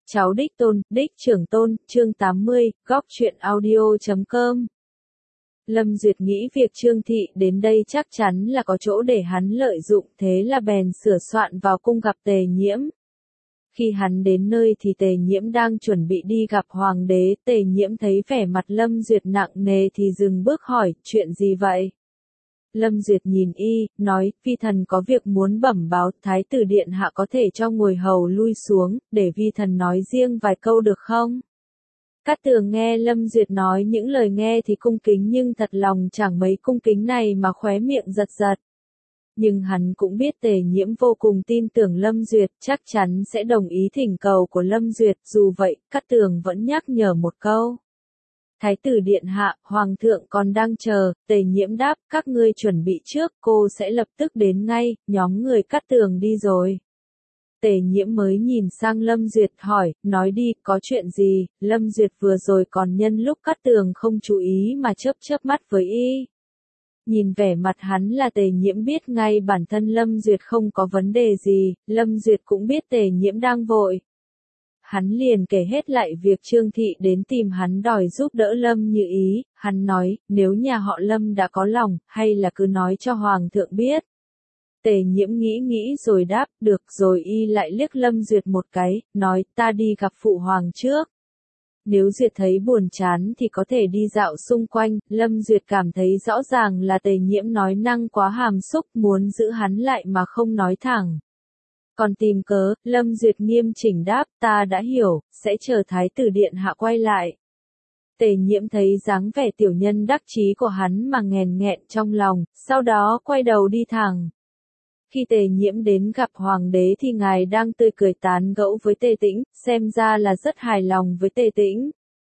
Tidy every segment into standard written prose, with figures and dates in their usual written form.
Cháu đích tôn, đích trưởng tôn, chương 80, góc truyện audio.com. Lâm Duyệt nghĩ việc Trương Thị đến đây chắc chắn là có chỗ để hắn lợi dụng, thế là bèn sửa soạn vào cung gặp Tề Nhiễm. Khi hắn đến nơi thì Tề Nhiễm đang chuẩn bị đi gặp Hoàng đế, Tề Nhiễm thấy vẻ mặt Lâm Duyệt nặng nề thì dừng bước hỏi, chuyện gì vậy? Lâm Duyệt nhìn y, nói, phi thần có việc muốn bẩm báo, Thái tử điện hạ có thể cho ngồi hầu lui xuống, để vi thần nói riêng vài câu được không? Cát Tường nghe Lâm Duyệt nói những lời nghe thì cung kính nhưng thật lòng chẳng mấy cung kính này mà khóe miệng giật giật. Nhưng hắn cũng biết Tề Nhiễm vô cùng tin tưởng Lâm Duyệt, chắc chắn sẽ đồng ý thỉnh cầu của Lâm Duyệt, dù vậy, Cát Tường vẫn nhắc nhở một câu. Thái tử điện hạ, hoàng thượng còn đang chờ, Tề Nhiễm đáp, các ngươi chuẩn bị trước, cô sẽ lập tức đến ngay, nhóm người Cát Tường đi rồi. Tề Nhiễm mới nhìn sang Lâm Duyệt hỏi, nói đi, có chuyện gì? Lâm Duyệt vừa rồi còn nhân lúc Cát Tường không chú ý mà chớp mắt với y. Nhìn vẻ mặt hắn là Tề Nhiễm biết ngay bản thân Lâm Duyệt không có vấn đề gì, Lâm Duyệt cũng biết Tề Nhiễm đang vội. Hắn liền kể hết lại việc Trương Thị đến tìm hắn đòi giúp đỡ Lâm Như Ý, hắn nói, nếu nhà họ Lâm đã có lòng, hay là cứ nói cho Hoàng thượng biết. Tề Nhiễm nghĩ rồi đáp, được rồi y lại liếc Lâm Duyệt một cái, nói, ta đi gặp Phụ Hoàng trước. Nếu Duyệt thấy buồn chán thì có thể đi dạo xung quanh, Lâm Duyệt cảm thấy rõ ràng là Tề Nhiễm nói năng quá hàm xúc, muốn giữ hắn lại mà không nói thẳng. Còn tìm cớ, Lâm Duyệt nghiêm chỉnh đáp, ta đã hiểu, sẽ chờ Thái tử điện hạ quay lại. Tề Nhiễm thấy dáng vẻ tiểu nhân đắc chí của hắn mà nghẹn trong lòng, sau đó quay đầu đi thẳng. Khi Tề Nhiễm đến gặp Hoàng đế thì ngài đang tươi cười tán gẫu với Tề Tĩnh, xem ra là rất hài lòng với Tề Tĩnh.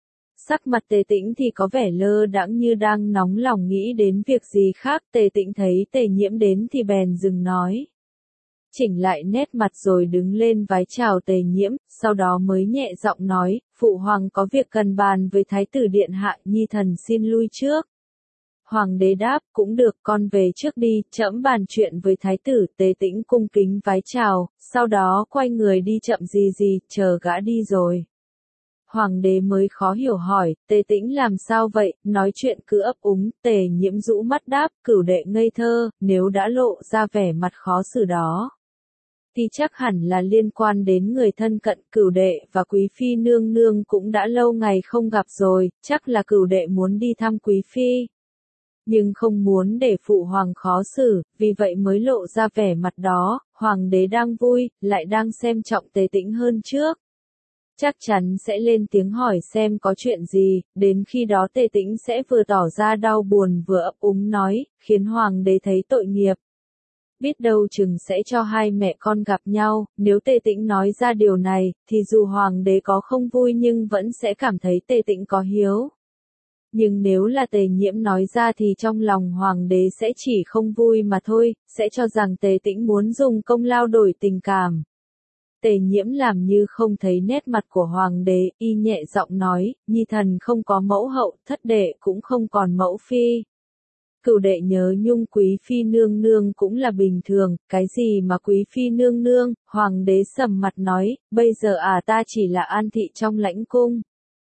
Sắc mặt Tề Tĩnh thì có vẻ lơ đãng như đang nóng lòng nghĩ đến việc gì khác, Tề Tĩnh thấy Tề Nhiễm đến thì bèn dừng nói. Chỉnh lại nét mặt rồi đứng lên vái chào Tề Nhiễm, sau đó mới nhẹ giọng nói, Phụ Hoàng có việc cần bàn với Thái tử điện hạ, nhi thần xin lui trước. Hoàng đế đáp, cũng được, con về trước đi, trẫm bàn chuyện với Thái tử. Tề Tĩnh cung kính vái chào, sau đó quay người đi chậm gì, chờ gã đi rồi. Hoàng đế mới khó hiểu hỏi, Tề Tĩnh làm sao vậy, nói chuyện cứ ấp úng, Tề Nhiễm rũ mắt đáp, cửu đệ ngây thơ, nếu đã lộ ra vẻ mặt khó xử đó. Thì chắc hẳn là liên quan đến người thân cận, cửu đệ và quý phi nương nương cũng đã lâu ngày không gặp rồi, chắc là cửu đệ muốn đi thăm quý phi. Nhưng không muốn để Phụ Hoàng khó xử, vì vậy mới lộ ra vẻ mặt đó, Hoàng đế đang vui, lại đang xem trọng Tề Tĩnh hơn trước. Chắc chắn sẽ lên tiếng hỏi xem có chuyện gì, đến khi đó Tề Tĩnh sẽ vừa tỏ ra đau buồn vừa ấp úng nói, khiến Hoàng đế thấy tội nghiệp. Biết đâu chừng sẽ cho hai mẹ con gặp nhau, nếu Tề Tĩnh nói ra điều này, thì dù Hoàng đế có không vui nhưng vẫn sẽ cảm thấy Tề Tĩnh có hiếu. Nhưng nếu là Tề Nhiễm nói ra thì trong lòng Hoàng đế sẽ chỉ không vui mà thôi, sẽ cho rằng Tề Tĩnh muốn dùng công lao đổi tình cảm. Tề Nhiễm làm như không thấy nét mặt của Hoàng đế, y nhẹ giọng nói, nhi thần không có mẫu hậu, thất đệ cũng không còn mẫu phi. Cửu đệ nhớ nhung quý phi nương nương cũng là bình thường, cái gì mà quý phi nương nương, Hoàng đế sầm mặt nói, bây giờ ta chỉ là an thị trong lãnh cung.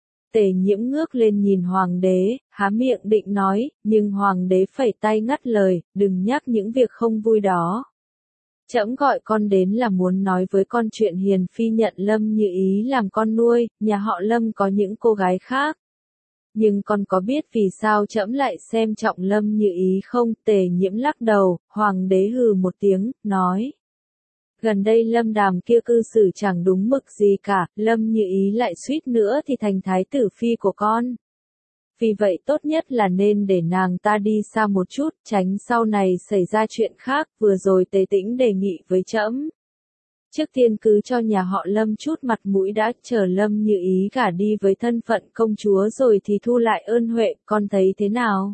Tề Nhiễm ngước lên nhìn Hoàng đế, há miệng định nói, nhưng Hoàng đế phẩy tay ngắt lời, đừng nhắc những việc không vui đó. Trẫm gọi con đến là muốn nói với con chuyện Hiền phi nhận Lâm Như Ý làm con nuôi, nhà họ Lâm có những cô gái khác. Nhưng con có biết vì sao trẫm lại xem trọng Lâm Như Ý không? Tề Nhiễm lắc đầu, Hoàng đế hừ một tiếng, nói. Gần đây Lâm Đàm kia cư xử chẳng đúng mực gì cả, Lâm Như Ý lại suýt nữa thì thành thái tử phi của con. Vì vậy tốt nhất là nên để nàng ta đi xa một chút, tránh sau này xảy ra chuyện khác, vừa rồi Tề Tĩnh đề nghị với trẫm. Trước tiên cứ cho nhà họ Lâm chút mặt mũi đã, chờ Lâm Như Ý gả đi với thân phận công chúa rồi thì thu lại ơn huệ, con thấy thế nào?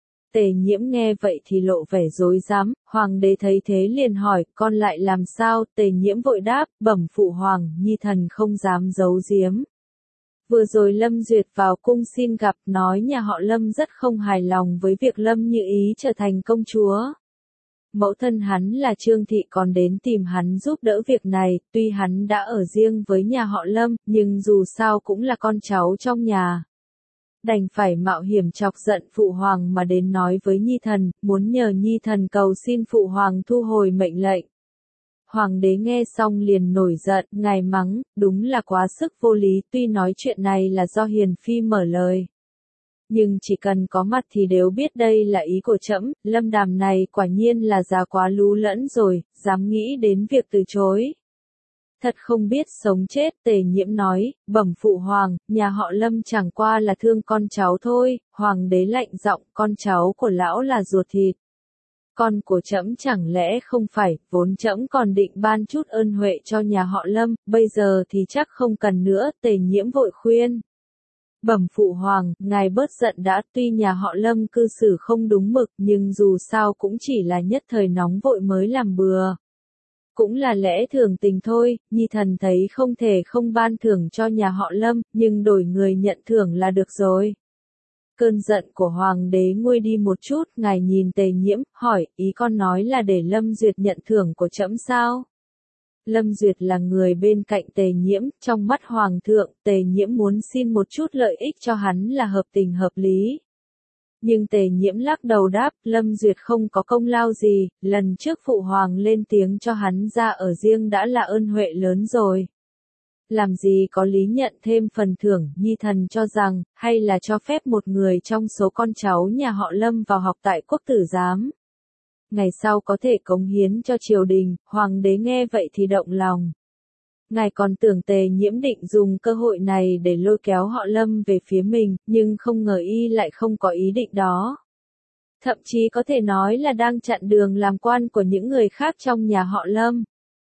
Tề Nhiễm nghe vậy thì lộ vẻ rối rắm, Hoàng đế thấy thế liền hỏi, con lại làm sao? Tề Nhiễm vội đáp, bẩm Phụ Hoàng, nhi thần không dám giấu giếm. Vừa rồi Lâm Duyệt vào cung xin gặp, nói nhà họ Lâm rất không hài lòng với việc Lâm Như Ý trở thành công chúa. mẫu thân hắn là Trương Thị còn đến tìm hắn giúp đỡ việc này, tuy hắn đã ở riêng với nhà họ Lâm, nhưng dù sao cũng là con cháu trong nhà. Đành phải mạo hiểm chọc giận phụ hoàng mà đến nói với Nhi thần, muốn nhờ Nhi thần cầu xin phụ hoàng thu hồi mệnh lệnh. Hoàng đế nghe xong liền nổi giận, ngài mắng, đúng là quá sức vô lý, tuy nói chuyện này là do Hiền Phi mở lời. Nhưng chỉ cần có mặt thì đều biết đây là ý của trẫm, Lâm Đàm này quả nhiên là già quá lú lẫn rồi, dám nghĩ đến việc từ chối. Thật không biết sống chết, Tề Nhiễm nói, bẩm phụ hoàng, nhà họ Lâm chẳng qua là thương con cháu thôi, hoàng đế lạnh giọng, con cháu của lão là ruột thịt. Con của trẫm chẳng lẽ không phải, vốn trẫm còn định ban chút ơn huệ cho nhà họ Lâm, bây giờ thì chắc không cần nữa, Tề Nhiễm vội khuyên. Bẩm phụ hoàng, ngài bớt giận đã, tuy nhà họ Lâm cư xử không đúng mực, nhưng dù sao cũng chỉ là nhất thời nóng vội mới làm bừa. Cũng là lẽ thường tình thôi, Nhi thần thấy không thể không ban thưởng cho nhà họ Lâm, nhưng đổi người nhận thưởng là được rồi. Cơn giận của hoàng đế nguôi đi một chút, ngài nhìn Tề Nhiễm, hỏi, ý con nói là để Lâm Duyệt nhận thưởng của trẫm sao? Lâm Duyệt là người bên cạnh Tề Nhiễm, trong mắt hoàng thượng, Tề Nhiễm muốn xin một chút lợi ích cho hắn là hợp tình hợp lý. Nhưng Tề Nhiễm lắc đầu đáp, Lâm Duyệt không có công lao gì, lần trước phụ hoàng lên tiếng cho hắn ra ở riêng đã là ơn huệ lớn rồi. Làm gì có lý nhận thêm phần thưởng, Nhi thần cho rằng, hay là cho phép một người trong số con cháu nhà họ Lâm vào học tại quốc tử giám. Ngày sau có thể cống hiến cho triều đình, hoàng đế nghe vậy thì động lòng. Ngài còn tưởng Tề Nhiễm định dùng cơ hội này để lôi kéo họ Lâm về phía mình, nhưng không ngờ y lại không có ý định đó. Thậm chí có thể nói là đang chặn đường làm quan của những người khác trong nhà họ Lâm.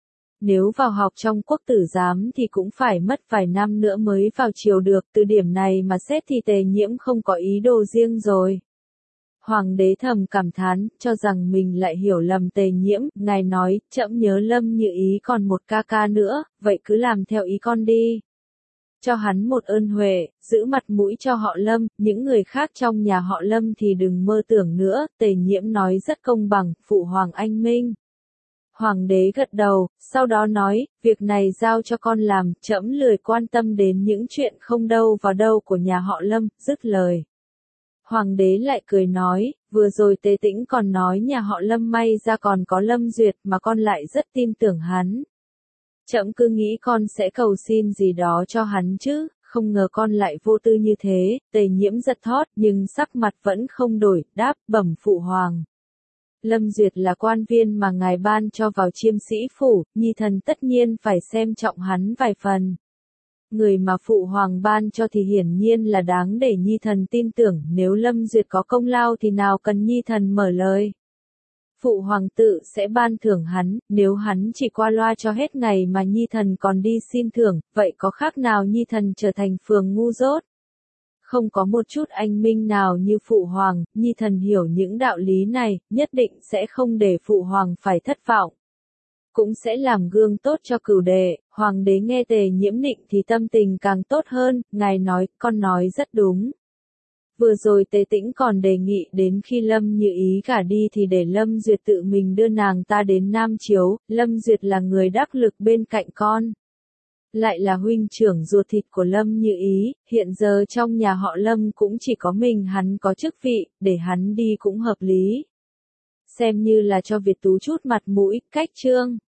Nếu vào học trong quốc tử giám thì cũng phải mất vài năm nữa mới vào triều được, từ điểm này mà xét thì Tề Nhiễm không có ý đồ riêng rồi. Hoàng đế thầm cảm thán, cho rằng mình lại hiểu lầm Tề Nhiễm, ngài nói, trẫm nhớ Lâm Như Ý còn một ca ca nữa, vậy cứ làm theo ý con đi. Cho hắn một ơn huệ, giữ mặt mũi cho họ Lâm, những người khác trong nhà họ Lâm thì đừng mơ tưởng nữa, Tề Nhiễm nói rất công bằng, phụ hoàng anh minh. Hoàng đế gật đầu, sau đó nói, việc này giao cho con làm, trẫm lười quan tâm đến những chuyện không đâu vào đâu của nhà họ Lâm, dứt lời. Hoàng đế lại cười nói, vừa rồi Tề Tĩnh còn nói nhà họ Lâm may ra còn có Lâm Duyệt mà con lại rất tin tưởng hắn. Trẫm cứ nghĩ con sẽ cầu xin gì đó cho hắn chứ, không ngờ con lại vô tư như thế, Tề Nhiễm giật thót nhưng sắc mặt vẫn không đổi, đáp, bẩm phụ hoàng. Lâm Duyệt là quan viên mà ngài ban cho vào Chiêm Sĩ Phủ, Nhi thần tất nhiên phải xem trọng hắn vài phần. Người mà phụ hoàng ban cho thì hiển nhiên là đáng để Nhi thần tin tưởng, nếu Lâm Duyệt có công lao thì nào cần Nhi thần mở lời. Phụ hoàng tự sẽ ban thưởng hắn, nếu hắn chỉ qua loa cho hết ngày mà Nhi thần còn đi xin thưởng, vậy có khác nào Nhi thần trở thành phường ngu dốt? Không có một chút anh minh nào như phụ hoàng, Nhi thần hiểu những đạo lý này, nhất định sẽ không để phụ hoàng phải thất vọng. Cũng sẽ làm gương tốt cho cửu đệ. Hoàng đế nghe Tề Nhiễm nịnh thì tâm tình càng tốt hơn, ngài nói, con nói rất đúng. Vừa rồi Tề Tĩnh còn đề nghị đến khi Lâm Như Ý gả đi thì để Lâm Duyệt tự mình đưa nàng ta đến Nam Chiếu, Lâm Duyệt là người đắc lực bên cạnh con. Lại là huynh trưởng ruột thịt của Lâm Như Ý, hiện giờ trong nhà họ Lâm cũng chỉ có mình hắn có chức vị, để hắn đi cũng hợp lý. Xem như là cho Việt Tú chút mặt mũi, cách trương.